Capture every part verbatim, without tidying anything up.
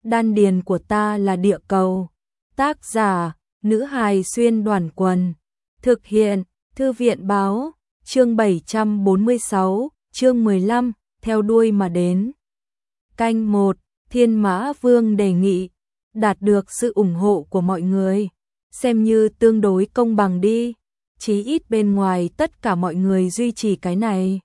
Đan điền của ta là địa cầu. Tác giả, nữ hài xuyên đoàn quần. Thực hiện, thư viện báo, chương bảy trăm bốn mươi sáu, chương mười lăm, theo đuôi mà đến. Canh một, Thiên Mã Vương đề nghị, đạt được sự ủng hộ của mọi người, xem như tương đối công bằng đi, chí ít bên ngoài tất cả mọi người duy trì cái này.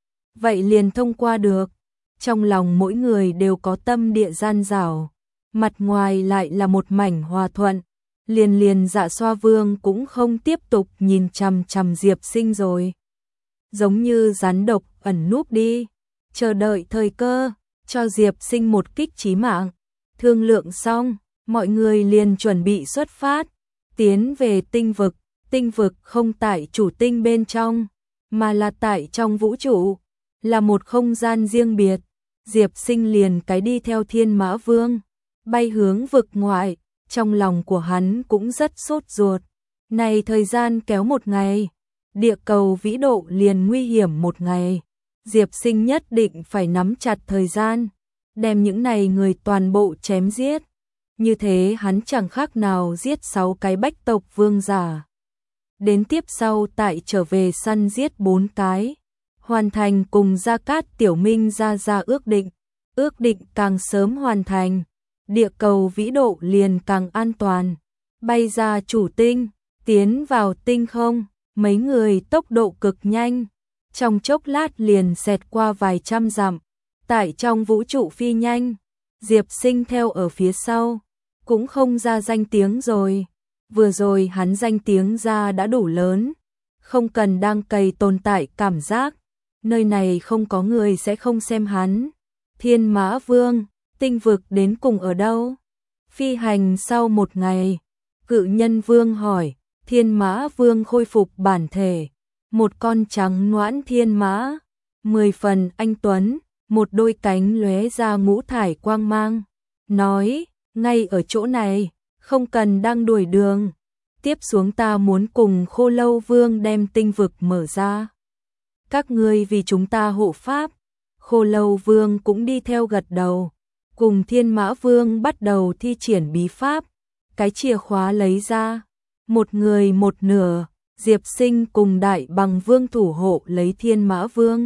Vậy liền thông qua được, trong lòng mỗi người đều có tâm địa gian dảo, mặt ngoài lại là một mảnh hòa thuận, liền liền Dạ Xoa Vương cũng không tiếp tục nhìn chằm chằm Diệp Sinh rồi. Giống như rắn độc ẩn núp đi, chờ đợi thời cơ, cho Diệp Sinh một kích chí mạng. Thương lượng xong, mọi người liền chuẩn bị xuất phát, tiến về tinh vực. Tinh vực không tại chủ tinh bên trong, mà là tại trong vũ trụ, là một không gian riêng biệt. Diệp Sinh liền cái đi theo Thiên Mã Vương, bay hướng vực ngoại, trong lòng của hắn cũng rất sốt ruột. Này thời gian kéo một ngày, địa cầu vĩ độ liền nguy hiểm một ngày. Diệp Sinh nhất định phải nắm chặt thời gian, đem những này người toàn bộ chém giết. Như thế hắn chẳng khác nào giết sáu cái bách tộc vương giả. Đến tiếp sau tại trở về săn giết bốn cái, hoàn thành cùng Gia Cát Tiểu Minh ra ra ước định. Ước định càng sớm hoàn thành, địa cầu vĩ độ liền càng an toàn. Bay ra chủ tinh, tiến vào tinh không, mấy người tốc độ cực nhanh, trong chốc lát liền xẹt qua vài trăm dặm. Tại trong vũ trụ phi nhanh, Diệp Sinh theo ở phía sau, cũng không ra danh tiếng rồi. Vừa rồi hắn danh tiếng ra đã đủ lớn, không cần đang cày tồn tại cảm giác, nơi này không có người sẽ không xem hắn. Thiên Mã Vương, tinh vực đến cùng ở đâu? Phi hành sau một ngày, Cự Nhân Vương hỏi. Thiên Mã Vương khôi phục bản thể, một con trắng noãn thiên mã, mười phần anh tuấn, một đôi cánh lóe ra ngũ thải quang mang, nói, ngay ở chỗ này, không cần đang đuổi đường, tiếp xuống ta muốn cùng Khô Lâu Vương đem tinh vực mở ra. Các ngươi vì chúng ta hộ pháp. Khô Lâu Vương cũng đi theo gật đầu, cùng Thiên Mã Vương bắt đầu thi triển bí pháp, cái chìa khóa lấy ra, một người một nửa, Diệp Sinh cùng Đại Bằng Vương thủ hộ lấy Thiên Mã Vương,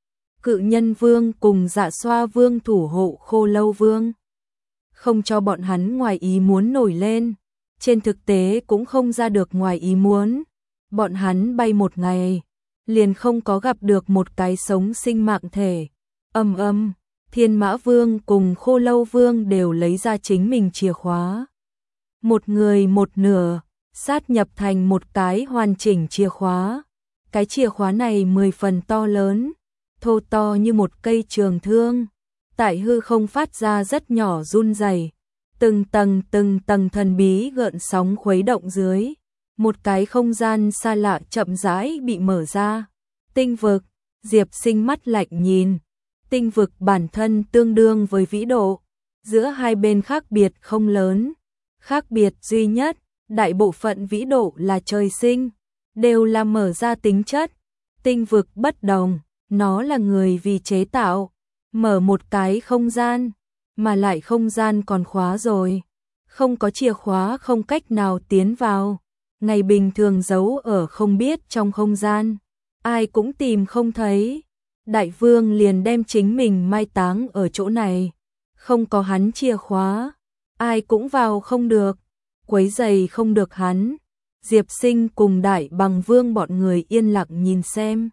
Cự Nhân Vương cùng Dạ Xoa Vương thủ hộ Khô Lâu Vương. Không cho bọn hắn ngoài ý muốn nổi lên, trên thực tế cũng không ra được ngoài ý muốn. Bọn hắn bay một ngày, liền không có gặp được một cái sống sinh mạng thể. Âm âm, Thiên Mã Vương cùng Khô Lâu Vương đều lấy ra chính mình chìa khóa. Một người một nửa, sát nhập thành một cái hoàn chỉnh chìa khóa. Cái chìa khóa này mười phần to lớn, thô to như một cây trường thương. Tại hư không phát ra rất nhỏ run rẩy, từng tầng từng tầng thần bí gợn sóng khuấy động dưới, một cái không gian xa lạ chậm rãi bị mở ra. Tinh vực, Diệp Sinh mắt lạnh nhìn, tinh vực bản thân tương đương với vĩ độ, giữa hai bên khác biệt không lớn, khác biệt duy nhất, đại bộ phận vĩ độ là trời sinh, đều là mở ra tính chất. Tinh vực bất đồng, nó là người vì chế tạo, mở một cái không gian, mà lại không gian còn khóa rồi, không có chìa khóa không cách nào tiến vào, ngày bình thường giấu ở không biết trong không gian, ai cũng tìm không thấy. Đại Vương liền đem chính mình mai táng ở chỗ này, không có hắn chìa khóa, ai cũng vào không được, quấy rầy không được hắn. Diệp Sinh cùng Đại Bằng Vương bọn người yên lặng nhìn xem.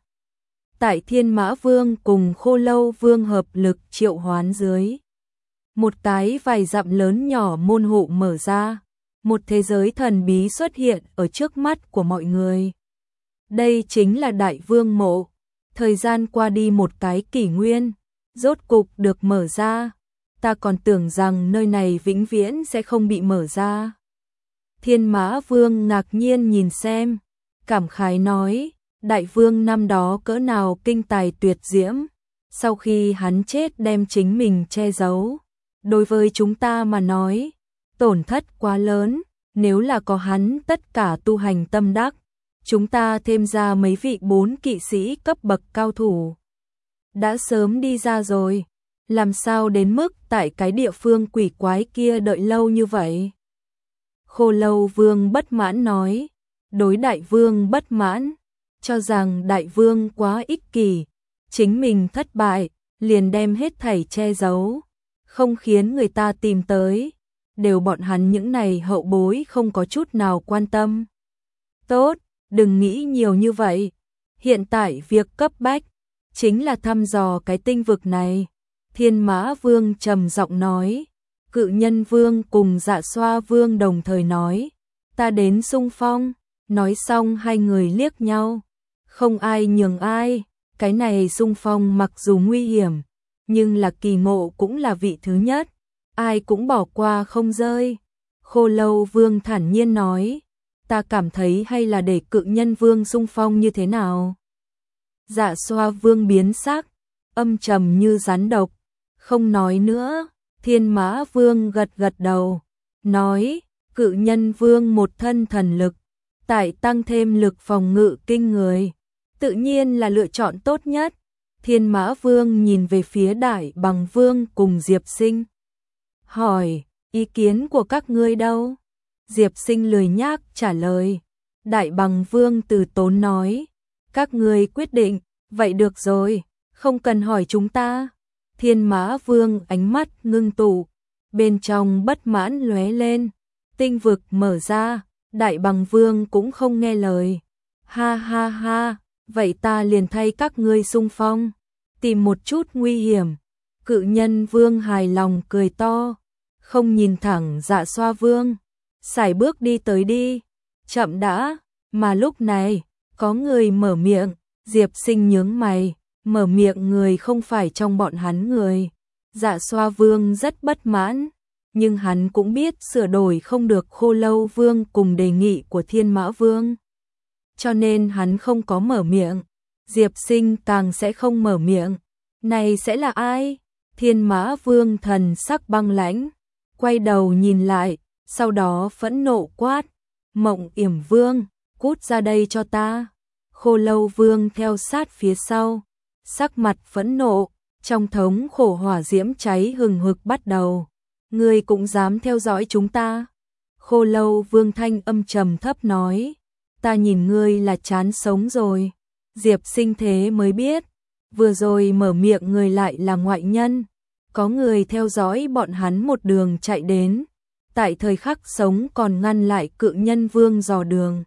Tại Thiên Mã Vương cùng Khô Lâu Vương hợp lực triệu hoán dưới, một cái vài dặm lớn nhỏ môn hộ mở ra, một thế giới thần bí xuất hiện ở trước mắt của mọi người. Đây chính là Đại Vương mộ. Thời gian qua đi một cái kỷ nguyên, rốt cục được mở ra. Ta còn tưởng rằng nơi này vĩnh viễn sẽ không bị mở ra. Thiên Mã Vương ngạc nhiên nhìn xem, cảm khái nói, Đại Vương năm đó cỡ nào kinh tài tuyệt diễm, sau khi hắn chết đem chính mình che giấu. Đối với chúng ta mà nói, tổn thất quá lớn, nếu là có hắn tất cả tu hành tâm đắc, chúng ta thêm ra mấy vị bốn kỵ sĩ cấp bậc cao thủ, đã sớm đi ra rồi. làm sao đến mức tại cái địa phương quỷ quái kia đợi lâu như vậy? Khô Lâu Vương bất mãn nói, đối đại vương bất mãn, cho rằng đại vương quá ích kỷ, chính mình thất bại, liền đem hết thảy che giấu, không khiến người ta tìm tới, đều bọn hắn những này hậu bối không có chút nào quan tâm. Tốt, đừng nghĩ nhiều như vậy, hiện tại việc cấp bách chính là thăm dò cái tinh vực này. Thiên Mã Vương trầm giọng nói, Cự Nhân Vương cùng Dạ Xoa Vương đồng thời nói, ta đến xung phong. Nói xong hai người liếc nhau, không ai nhường ai, cái này xung phong mặc dù nguy hiểm, nhưng là kỳ ngộ cũng là vị thứ nhất, ai cũng bỏ qua không rơi. Khô Lâu Vương thản nhiên nói, ta cảm thấy hay là để Cự Nhân Vương xung phong như thế nào? Dạ Xoa Vương biến sắc, âm trầm như rắn độc, không nói nữa. Thiên Mã Vương gật gật đầu, nói, Cự Nhân Vương một thân thần lực, tại tăng thêm lực phòng ngự kinh người, tự nhiên là lựa chọn tốt nhất. Thiên Mã Vương nhìn về phía Đại Bằng Vương cùng Diệp Sinh, hỏi, ý kiến của các ngươi đâu? Diệp Sinh lười nhác trả lời. Đại Bằng Vương từ tốn nói, các ngươi quyết định, vậy được rồi, không cần hỏi chúng ta. Thiên Mã Vương ánh mắt ngưng tụ, bên trong bất mãn lóe lên, tinh vực mở ra, Đại Bằng Vương cũng không nghe lời. Ha ha ha, vậy ta liền thay các ngươi xung phong, tìm một chút nguy hiểm. Cự Nhân Vương hài lòng cười to, không nhìn thẳng Dạ Xoa Vương, sải bước đi tới đi. Chậm đã, mà lúc này, có người mở miệng. Diệp Sinh nhướng mày, mở miệng người không phải trong bọn hắn người. Dạ Xoa Vương rất bất mãn, nhưng hắn cũng biết sửa đổi không được Khô Lâu Vương cùng đề nghị của Thiên Mã Vương, cho nên hắn không có mở miệng. Diệp Sinh càng sẽ không mở miệng. Này sẽ là ai? Thiên Mã Vương thần sắc băng lãnh, quay đầu nhìn lại, sau đó phẫn nộ quát, Mộng Yểm Vương, cút ra đây cho ta. Khô Lâu Vương theo sát phía sau, sắc mặt phẫn nộ, trong thống khổ hỏa diễm cháy hừng hực bắt đầu. Ngươi cũng dám theo dõi chúng ta? Khô Lâu Vương thanh âm trầm thấp nói, ta nhìn ngươi là chán sống rồi. Diệp Sinh thế mới biết, vừa rồi mở miệng người lại là ngoại nhân, có người theo dõi bọn hắn một đường chạy đến, tại thời khắc sống còn ngăn lại Cự Nhân Vương dò đường.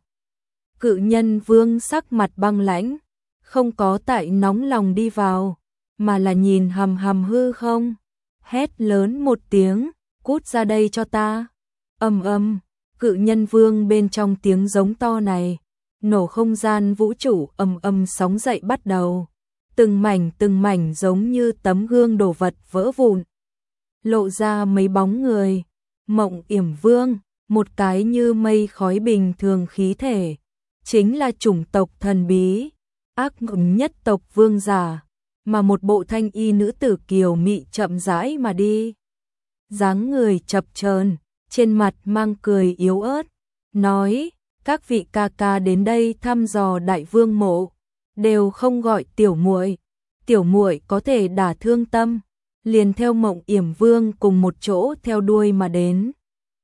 Cự Nhân Vương sắc mặt băng lãnh, không có tại nóng lòng đi vào, mà là nhìn hầm hầm hư không, hét lớn một tiếng, cút ra đây cho ta. Ầm ầm, Cự Nhân Vương bên trong tiếng giống to này, nổ không gian vũ trụ ầm ầm sóng dậy bắt đầu, từng mảnh từng mảnh giống như tấm gương đổ vật vỡ vụn, lộ ra mấy bóng người. Mộng Yểm Vương, một cái như mây khói bình thường khí thể, chính là chủng tộc thần bí, ác ngộng nhất tộc vương giả, mà một bộ thanh y nữ tử kiều mị chậm rãi mà đi. Dáng người chập chờn, trên mặt mang cười yếu ớt, nói, các vị ca ca đến đây thăm dò đại vương mộ, đều không gọi tiểu muội, tiểu muội có thể đả thương tâm, liền theo Mộng Yểm Vương cùng một chỗ theo đuôi mà đến.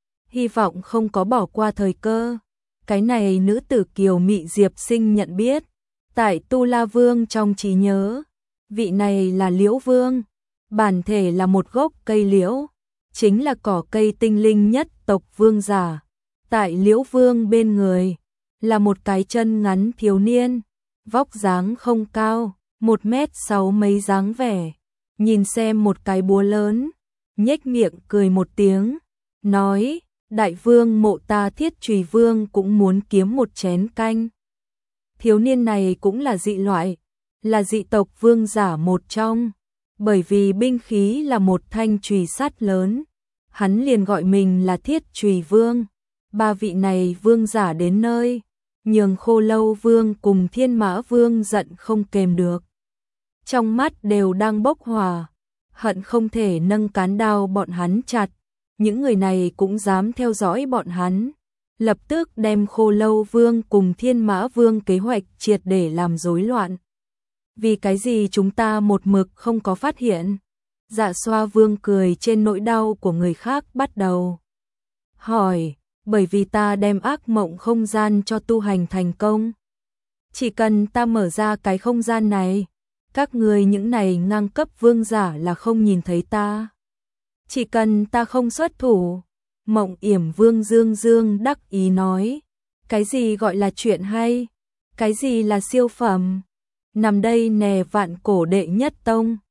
Hy vọng không có bỏ qua thời cơ. Cái này nữ tử kiều mị Diệp Sinh nhận biết, tại Tu La Vương trong trí nhớ, vị này là Liễu Vương, bản thể là một gốc cây liễu, chính là cỏ cây tinh linh nhất tộc vương giả. Tại Liễu Vương bên người, là một cái chân ngắn thiếu niên, vóc dáng không cao, một mét sáu mấy dáng vẻ, nhìn xem một cái búa lớn, nhếch miệng cười một tiếng, nói, đại vương mộ ta Thiết Chùy Vương cũng muốn kiếm một chén canh. Thiếu niên này cũng là dị loại, là dị tộc vương giả một trong, bởi vì binh khí là một thanh chùy sắt lớn, hắn liền gọi mình là Thiết Chùy Vương. Ba vị này vương giả đến nơi, nhường Khô Lâu Vương cùng Thiên Mã Vương giận không kềm được. Trong mắt đều đang bốc hỏa, hận không thể nâng cán đao bọn hắn chặt. Những người này cũng dám theo dõi bọn hắn, lập tức đem Khô Lâu Vương cùng Thiên Mã Vương kế hoạch triệt để làm rối loạn. Vì cái gì chúng ta một mực không có phát hiện? Dạ Xoa Vương cười trên nỗi đau của người khác bắt đầu. Hỏi, bởi vì ta đem ác mộng không gian cho tu hành thành công. Chỉ cần ta mở ra cái không gian này, các người những này ngang cấp vương giả là không nhìn thấy ta. Chỉ cần ta không xuất thủ. Mộng Yểm Vương dương dương đắc ý nói, cái gì gọi là chuyện hay, cái gì là siêu phẩm, nằm đây nè vạn cổ đệ nhất tông.